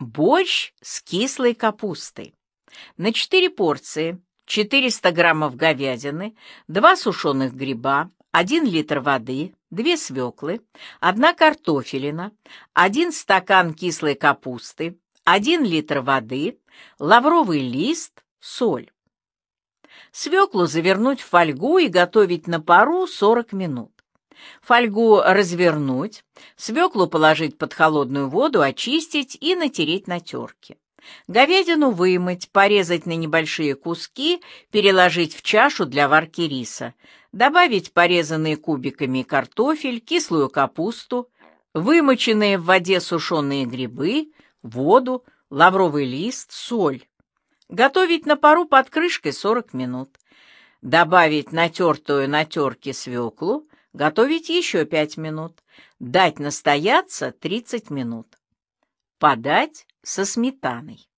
Борщ с кислой капустой. На 4 порции 400 граммов говядины, 2 сушеных гриба, 1 литр воды, 2 свеклы, 1 картофелина, 1 стакан кислой капусты, 1 литр воды, лавровый лист, соль. Свеклу завернуть в фольгу и готовить на пару 40 минут. Фольгу развернуть, свеклу положить под холодную воду, очистить и натереть на терке. Говядину вымыть, порезать на небольшие куски, переложить в чашу для варки риса, добавить порезанные кубиками картофель, кислую капусту, вымоченные в воде сушеные грибы, воду, лавровый лист, соль. Готовить на пару под крышкой 40 минут. Добавить натертую на терке свеклу, готовить еще 5 минут. Дать настояться 30 минут. Подать со сметаной.